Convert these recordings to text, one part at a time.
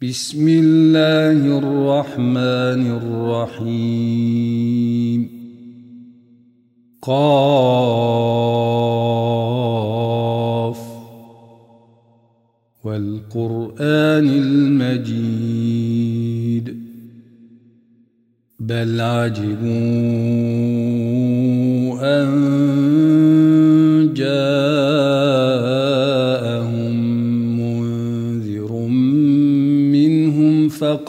بسم الله الرحمن الرحيم قاف والقرآن المجيد بل عجبوا أن جاءهم منذر منهم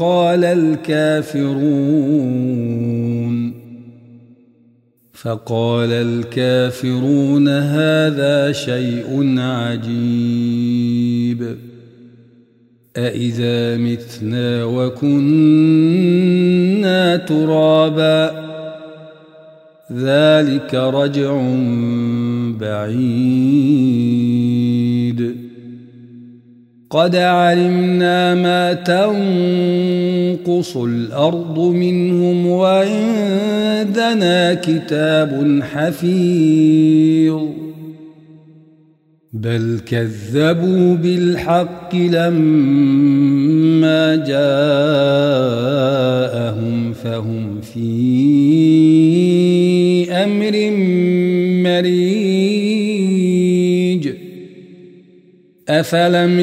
فقال الكافرون هذا شيء عجيب أإذا متنا وكنا ترابا ذلك رجع بعيد قد علمنا ما تنقص الأرض منهم وعندنا كتاب حفيظ بل كذبوا بالحق لما جاءهم فهم في أمر مريج أفلم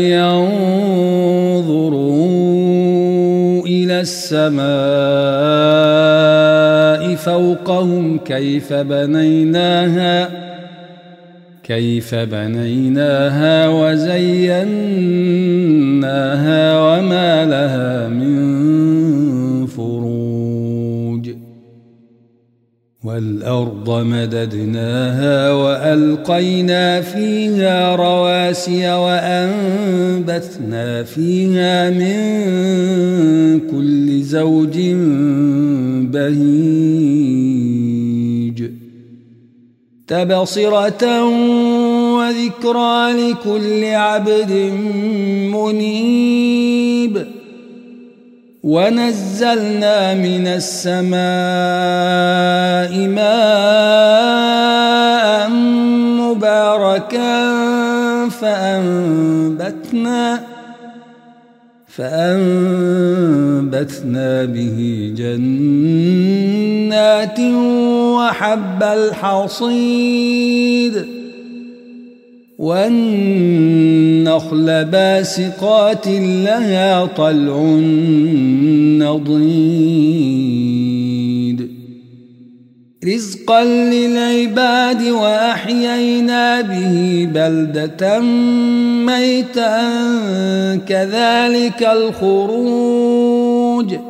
ينظروا إلى السماء فوقهم كيف بنيناها وزيناها وما لها من فروج والأرض مددناها وألقينا فيها رواسي وأنبتنا فيها من كل زوج بهيج تبصرة وذكرى لكل عبد منيب ونزلنا من السماء ماء مباركا فأنبتنا به جنات وحب الحصيد والنخل باسقات لها طلع نضيد رزقا للعباد وأحيينا به بلدة ميتا كذلك الخروج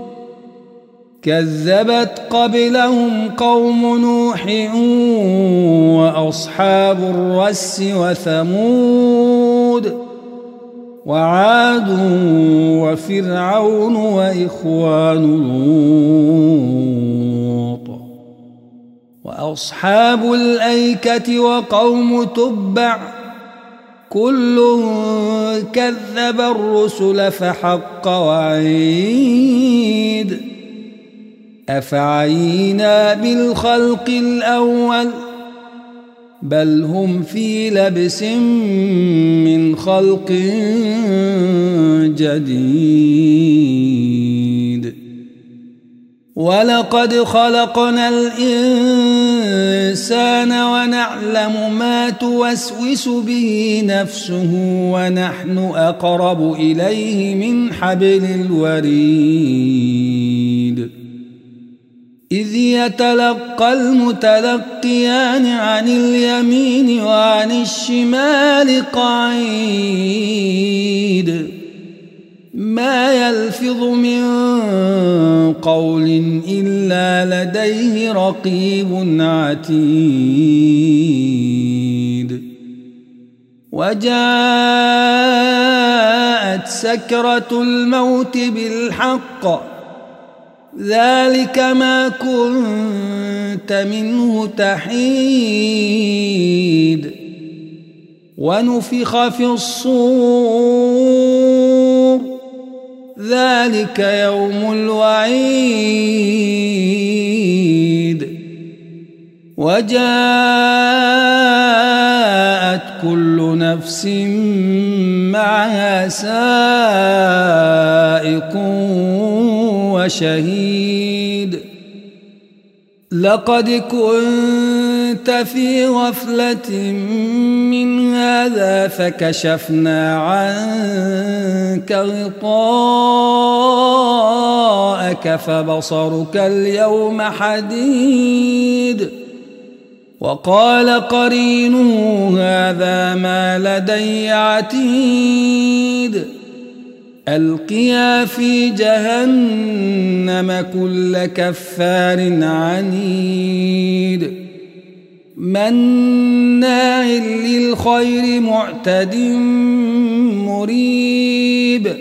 كذبت قبلهم قوم نوح وأصحاب الرس وثمود وعاد وفرعون وإخوان لوط وأصحاب الأيكة وقوم تبع كل كذب الرسل فحق وعيد أفعينا بالخلق الأول بل هم في لبس من خلق جديد ولقد خلقنا الإنسان ونعلم ما توسوس به نفسه ونحن أقرب إليه من حبل الوريد إذ يتلقى المتلقيان عن اليمين وعن الشمال قعيد ما يلفظ من قول إلا لديه رقيب عتيد وجاءت سكرة الموت بالحق ذلك ما كنت منه تحيد ونفخ في الصور ذلك يوم الوعيد وجاءت كل نفس معها سائق سابق وشهيد لقد كنت في غفلة من هذا فكشفنا عنك غطاءك فبصرك اليوم حديد وقال قرينه هذا ما لدي عتيد ألقيا في جهنم كل كفار عنيد مناع للخير معتد مريب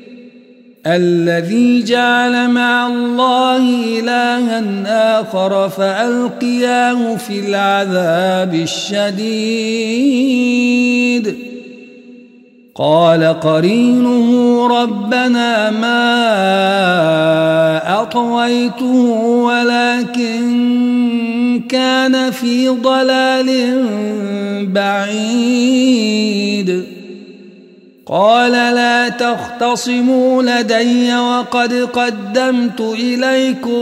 الذي جعل مع الله إلها آخر فألقياه في العذاب الشديد قال قرينه ربنا ما أطويته ولكن كان في ضلال بعيد قال لا تختصموا لدي وقد قدمت إليكم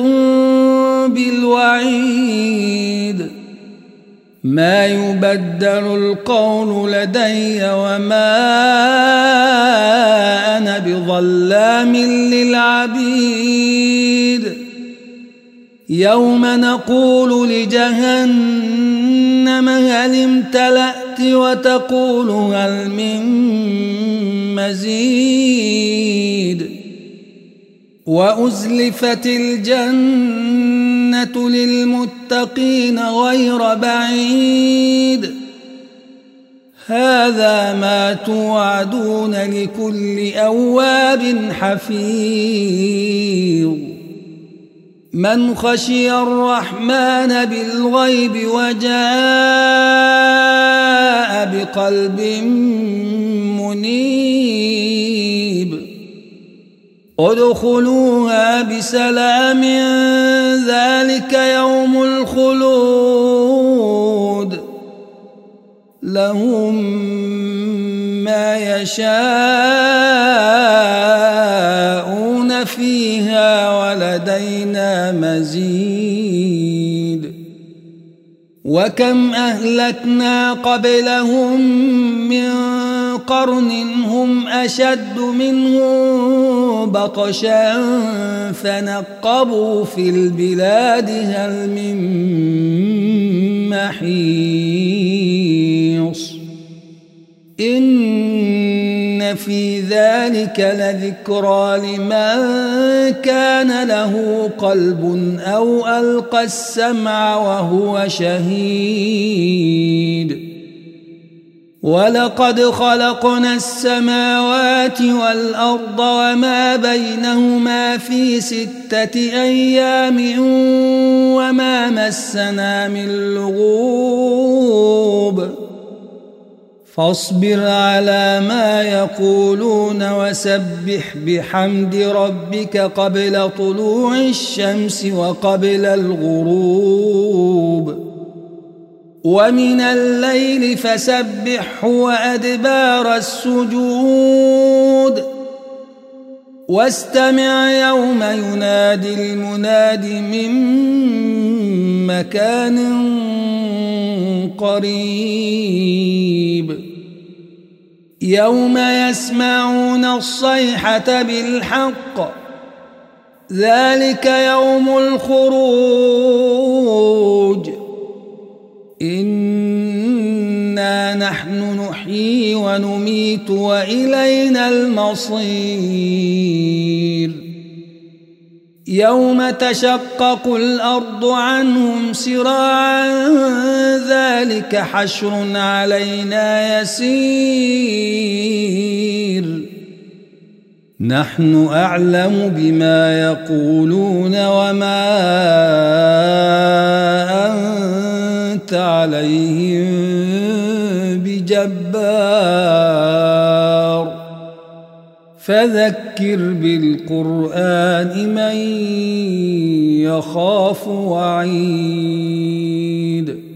بالوعيد ما يبدل القول لدي وما أنا بظلام للعبيد يوم نقول لجهنم هل امتلأت وتقول هل من مزيد وأزلفت الجنة للمتقين غير بعيد هذا ما توعدون لكل أواب حفيظ من خشي الرحمن بالغيب وجاء بقلب منيب ادخلوها بسلام ذلك يوم الخلود لهم ما يشاءون فيها ولدينا مزيد وكم أهلكنا قبلهم من قرن هم أشد منهم بطشا فنقبوا في البلاد هل من محيص إن في ذلك لذكرى لمن كان له قلب أو ألقى السمع وهو شهيد ولقد خلقنا السماوات والأرض وما بينهما في 6 أيام وما مسنا من لغوب فاصبر على ما يقولون وسبح بحمد ربك قبل طلوع الشمس وقبل الغروب ومن الليل فسبحه وأدبار السجود واستمع يوم ينادي المناد من مكان قريب يوم يسمعون الصيحة بالحق ذلك يوم الخروج إنا نحن نحيي ونميت وإلينا المصير يوم تشقق الأرض عنهم سراعا ذلك حشر علينا يسير نحن أعلم بما يقولون وما أنت عليهم بجبار فذكر بالقرآن من يخاف وعيد